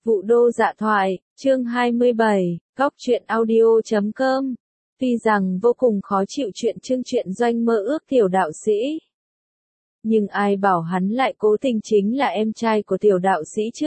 Vụ đô dạ thoại, chương 27, góc truyện audio.com. Tuy rằng vô cùng khó chịu chuyện Trương Truyện Doanh mơ ước tiểu đạo sĩ, nhưng ai bảo hắn lại cố tình chính là em trai của tiểu đạo sĩ chứ.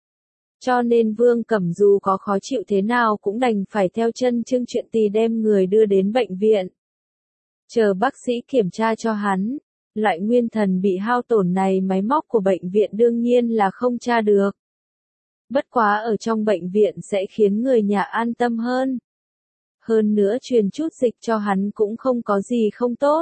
Cho nên Vương Cẩm dù có khó chịu thế nào cũng đành phải theo chân Trương Truyện Tì đem người đưa đến bệnh viện. Chờ bác sĩ kiểm tra cho hắn, loại nguyên thần bị hao tổn này máy móc của bệnh viện đương nhiên là không tra được. Bất quá ở trong bệnh viện sẽ khiến người nhà an tâm hơn. Hơn nữa truyền chút dịch cho hắn cũng không có gì không tốt.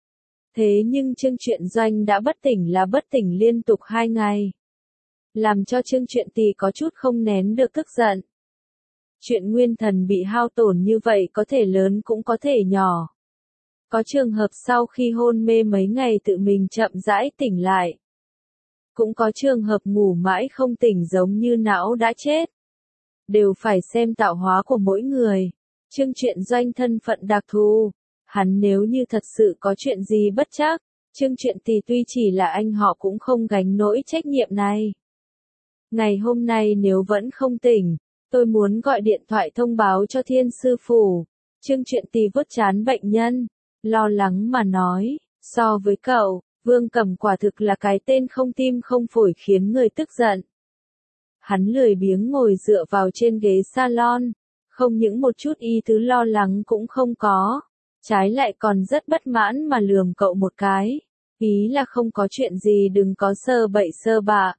Thế nhưng Trương Truyện Doanh đã bất tỉnh liên tục 2 ngày. Làm cho Trương Truyện Tì có chút không nén được tức giận. Chuyện nguyên thần bị hao tổn như vậy có thể lớn cũng có thể nhỏ. Có trường hợp sau khi hôn mê mấy ngày tự mình chậm rãi tỉnh lại. Cũng có trường hợp ngủ mãi không tỉnh giống như não đã chết. Đều phải xem tạo hóa của mỗi người. Trương Truyện Doanh thân phận đặc thù. Hắn nếu như thật sự có chuyện gì bất trắc, Trương Truyện Tì tuy chỉ là anh họ cũng không gánh nổi trách nhiệm này. Ngày hôm nay nếu vẫn không tỉnh, tôi muốn gọi điện thoại thông báo cho Thiên Sư Phủ. Trương Truyện Tì vuốt trán bệnh nhân, lo lắng mà nói, so với cậu, Vương Cẩm quả thực là cái tên không tim không phổi khiến người tức giận. Hắn lười biếng ngồi dựa vào trên ghế salon, không những một chút ý tứ lo lắng cũng không có, trái lại còn rất bất mãn mà lườm cậu một cái, ý là không có chuyện gì đừng có sơ bậy sơ bạ.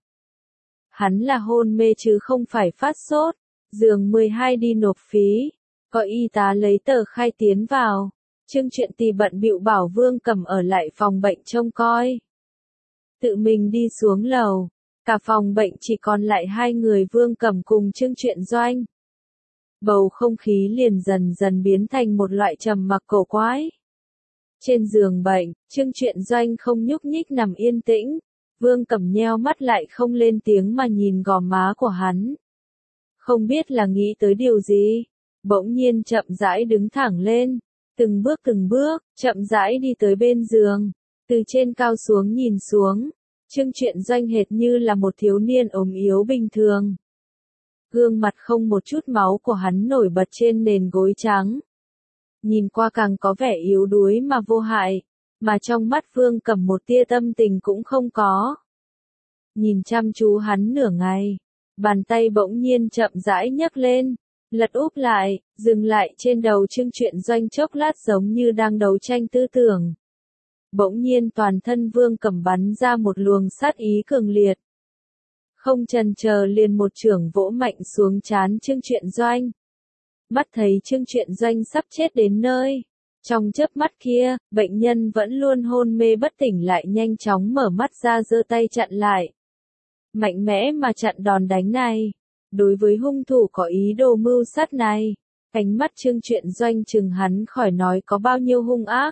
Hắn là hôn mê chứ không phải phát sốt, giường 12 đi nộp phí, có y tá lấy tờ khai tiến vào. Trương Truyện Tì bận bịu bảo Vương Cẩm ở lại phòng bệnh trông coi. Tự mình đi xuống lầu, cả phòng bệnh chỉ còn lại 2 người Vương Cẩm cùng Trương Truyện Doanh. Bầu không khí liền dần dần biến thành một loại trầm mặc cổ quái. Trên giường bệnh, Trương Truyện Doanh không nhúc nhích nằm yên tĩnh, Vương Cẩm nheo mắt lại không lên tiếng mà nhìn gò má của hắn. Không biết là nghĩ tới điều gì, bỗng nhiên chậm rãi đứng thẳng lên. Từng bước, chậm rãi đi tới bên giường, từ trên cao xuống nhìn xuống, Trương Truyện Doanh hệt như là một thiếu niên ốm yếu bình thường. Gương mặt không một chút máu của hắn nổi bật trên nền gối trắng. Nhìn qua càng có vẻ yếu đuối mà vô hại, mà trong mắt Vương Cẩm một tia tâm tình cũng không có. Nhìn chăm chú hắn nửa ngày, bàn tay bỗng nhiên chậm rãi nhấc lên. Lật úp lại, dừng lại trên đầu Trương Truyện Doanh chốc lát giống như đang đấu tranh tư tưởng. Bỗng nhiên toàn thân Vương Cẩm bắn ra một luồng sát ý cường liệt. Không chần chờ liền một chưởng vỗ mạnh xuống trán Trương Truyện Doanh. Mắt thấy Trương Truyện Doanh sắp chết đến nơi. Trong chớp mắt kia, bệnh nhân vẫn luôn hôn mê bất tỉnh lại nhanh chóng mở mắt ra giơ tay chặn lại. Mạnh mẽ mà chặn đòn đánh này. Đối với hung thủ có ý đồ mưu sát này, ánh mắt Trương Truyện Doanh chừng hắn khỏi nói có bao nhiêu hung ác.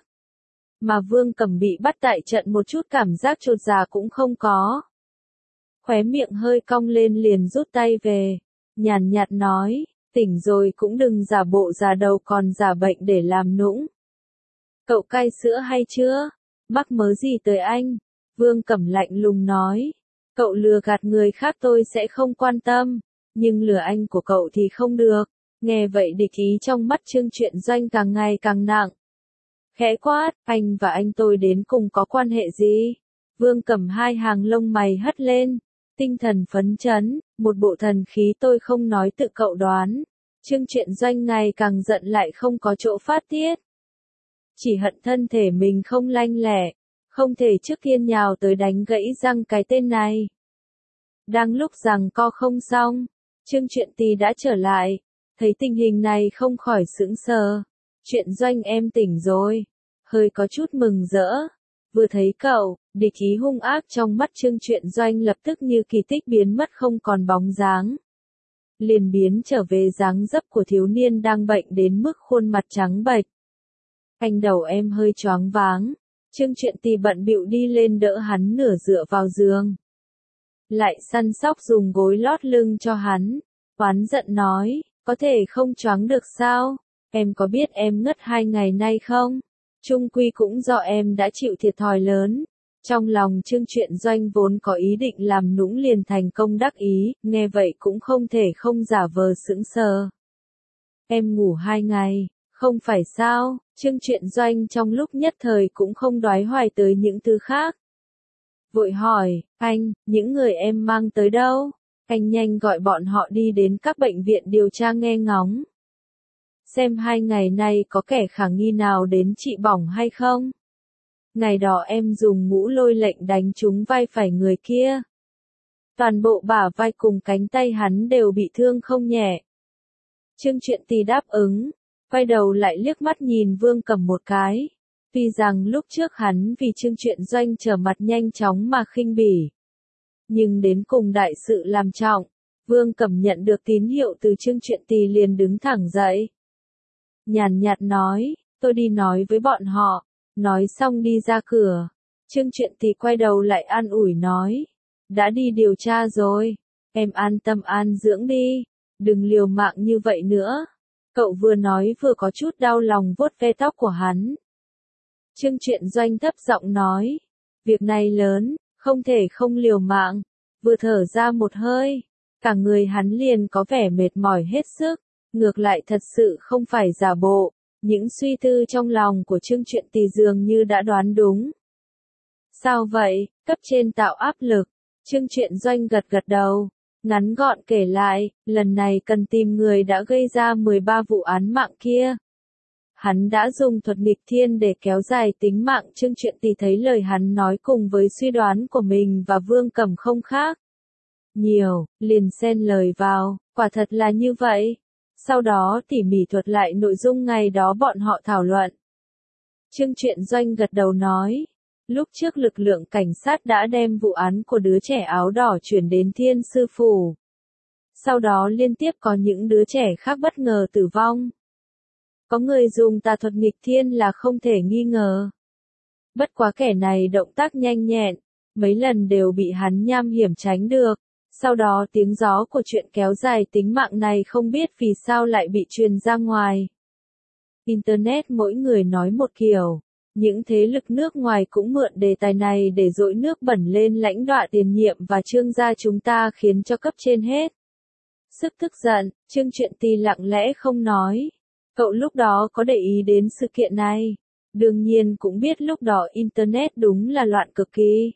Mà Vương Cẩm bị bắt tại trận một chút cảm giác chột dạ cũng không có. Khóe miệng hơi cong lên liền rút tay về, nhàn nhạt nói, tỉnh rồi cũng đừng giả bộ già đầu còn giả bệnh để làm nũng. Cậu cai sữa hay chưa? Mắc mớ gì tới anh? Vương Cẩm lạnh lùng nói, cậu lừa gạt người khác tôi sẽ không quan tâm. Nhưng lừa anh của cậu thì không được. Nghe vậy địch ý trong mắt Trương Truyện Doanh càng ngày càng nặng. Khẽ quát, anh và anh tôi đến cùng có quan hệ gì? Vương Cẩm 2 hàng lông mày hất lên. Tinh thần phấn chấn, một bộ thần khí tôi không nói tự cậu đoán. Trương Truyện Doanh ngày càng giận lại không có chỗ phát tiết. Chỉ hận thân thể mình không lanh lẹ. Không thể trước tiên nhào tới đánh gãy răng cái tên này. Đang lúc giằng co không xong. Trương Truyện Tì đã trở lại, thấy tình hình này không khỏi sững sờ. Truyện Doanh em tỉnh rồi, hơi có chút mừng rỡ. Vừa thấy cậu, địch ý hung ác trong mắt Trương Truyện Doanh lập tức như kỳ tích biến mất không còn bóng dáng. Liền biến trở về dáng dấp của thiếu niên đang bệnh đến mức khuôn mặt trắng bệch. Anh đầu em hơi choáng váng, Trương Truyện Tì bận bịu đi lên đỡ hắn nửa dựa vào giường. Lại săn sóc dùng gối lót lưng cho hắn, oán giận nói, có thể không choáng được sao, em có biết em ngất 2 ngày nay không? Chung quy cũng do em đã chịu thiệt thòi lớn, Trong lòng Trương Truyện Doanh vốn có ý định làm nũng liền thành công đắc ý, nghe vậy cũng không thể không giả vờ sững sờ. Em ngủ 2 ngày, không phải sao? Trương Truyện Doanh trong lúc nhất thời cũng không đoái hoài tới những thứ khác. Vội hỏi, anh, những người em mang tới đâu? Anh nhanh gọi bọn họ đi đến các bệnh viện điều tra nghe ngóng. Xem 2 ngày nay có kẻ khả nghi nào đến trị bỏng hay không? Ngày đó em dùng mũ lôi lệnh đánh trúng vai phải người kia. Toàn bộ bả vai cùng cánh tay hắn đều bị thương không nhẹ. Trương Truyện Tì đáp ứng, quay đầu lại liếc mắt nhìn Vương Cẩm một cái. Tuy rằng lúc trước hắn vì Trương Truyện Doanh trở mặt nhanh chóng mà khinh bỉ. Nhưng đến cùng đại sự làm trọng, Vương Cẩm nhận được tín hiệu từ Trương Truyện Tì liền đứng thẳng dậy. Nhàn nhạt nói, tôi đi nói với bọn họ, nói xong đi ra cửa. Trương Truyện Tì quay đầu lại an ủi nói, đã đi điều tra rồi, em an tâm an dưỡng đi, đừng liều mạng như vậy nữa. Cậu vừa nói vừa có chút đau lòng vuốt ve tóc của hắn. Trương Truyện Doanh thấp giọng nói, việc này lớn, không thể không liều mạng. Vừa thở ra một hơi, cả người hắn liền có vẻ mệt mỏi hết sức, ngược lại thật sự không phải giả bộ. Những suy tư trong lòng của Trương Truyện Tì dường như đã đoán đúng. Sao vậy, cấp trên tạo áp lực? Trương Truyện Doanh gật gật đầu, ngắn gọn kể lại, lần này cần tìm người đã gây ra 13 vụ án mạng kia. Hắn đã dùng thuật nghịch thiên để kéo dài tính mạng. Trương Truyện Tì thấy lời hắn nói cùng với suy đoán của mình và Vương Cẩm không khác nhiều, liền xen lời vào, quả thật là như vậy. Sau đó tỉ mỉ thuật lại nội dung ngày đó bọn họ thảo luận. Trương Truyện Doanh gật đầu nói, lúc trước lực lượng cảnh sát đã đem vụ án của đứa trẻ áo đỏ chuyển đến Thiên Sư Phủ. Sau đó liên tiếp có những đứa trẻ khác bất ngờ tử vong. Có người dùng tà thuật nghịch thiên là không thể nghi ngờ. Bất quá kẻ này động tác nhanh nhẹn, mấy lần đều bị hắn nham hiểm tránh được. Sau đó tiếng gió của chuyện kéo dài tính mạng này không biết vì sao lại bị truyền ra ngoài. Internet mỗi người nói một kiểu. Những thế lực nước ngoài cũng mượn đề tài này để dội nước bẩn lên lãnh đạo tiền nhiệm và Trương gia chúng ta, khiến cho cấp trên hết sức tức giận. Trương Truyện Tì lặng lẽ không nói. Cậu lúc đó có để ý đến sự kiện này. Đương nhiên cũng biết lúc đó Internet đúng là loạn cực kỳ.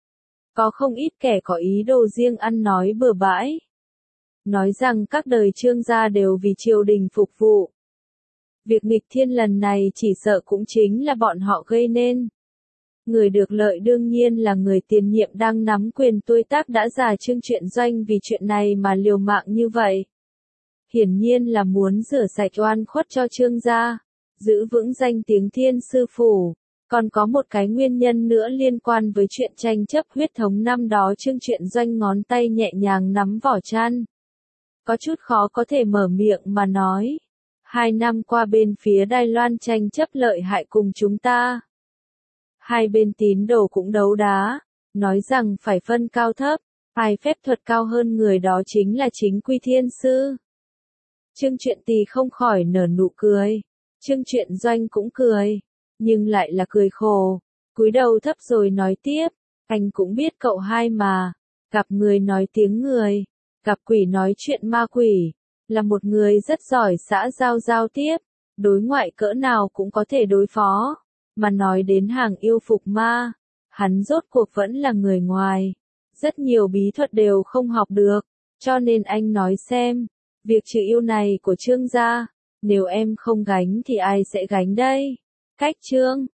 Có không ít kẻ có ý đồ riêng ăn nói bừa bãi. Nói rằng các đời Trương gia đều vì triều đình phục vụ. Việc nghịch thiên lần này chỉ sợ cũng chính là bọn họ gây nên. Người được lợi đương nhiên là người tiền nhiệm đang nắm quyền tuổi tác đã già Trương Truyện Doanh, vì chuyện này mà liều mạng như vậy. Hiển nhiên là muốn rửa sạch oan khuất cho Trương gia, giữ vững danh tiếng Thiên Sư Phủ. Còn có một cái nguyên nhân nữa liên quan với chuyện tranh chấp huyết thống năm đó. Trương Truyện Doanh ngón tay nhẹ nhàng nắm vỏ chăn. Có chút khó có thể mở miệng mà nói. 2 năm qua bên phía Đài Loan tranh chấp lợi hại cùng chúng ta. Hai bên tín đồ cũng đấu đá, nói rằng phải phân cao thấp, ai phép thuật cao hơn người đó chính là chính quy thiên sư. Trương Truyện Tì không khỏi nở nụ cười. Trương Truyện Doanh cũng cười, nhưng lại là cười khổ. Cúi đầu thấp rồi nói tiếp, anh cũng biết cậu hai mà, gặp người nói tiếng người, gặp quỷ nói chuyện ma quỷ, là một người rất giỏi xã giao tiếp, đối ngoại cỡ nào cũng có thể đối phó, mà nói đến hàng yêu phục ma, hắn rốt cuộc vẫn là người ngoài, rất nhiều bí thuật đều không học được, cho nên anh nói xem, việc trừ yêu này của Trương gia, nếu em không gánh thì ai sẽ gánh đây? Cách Trương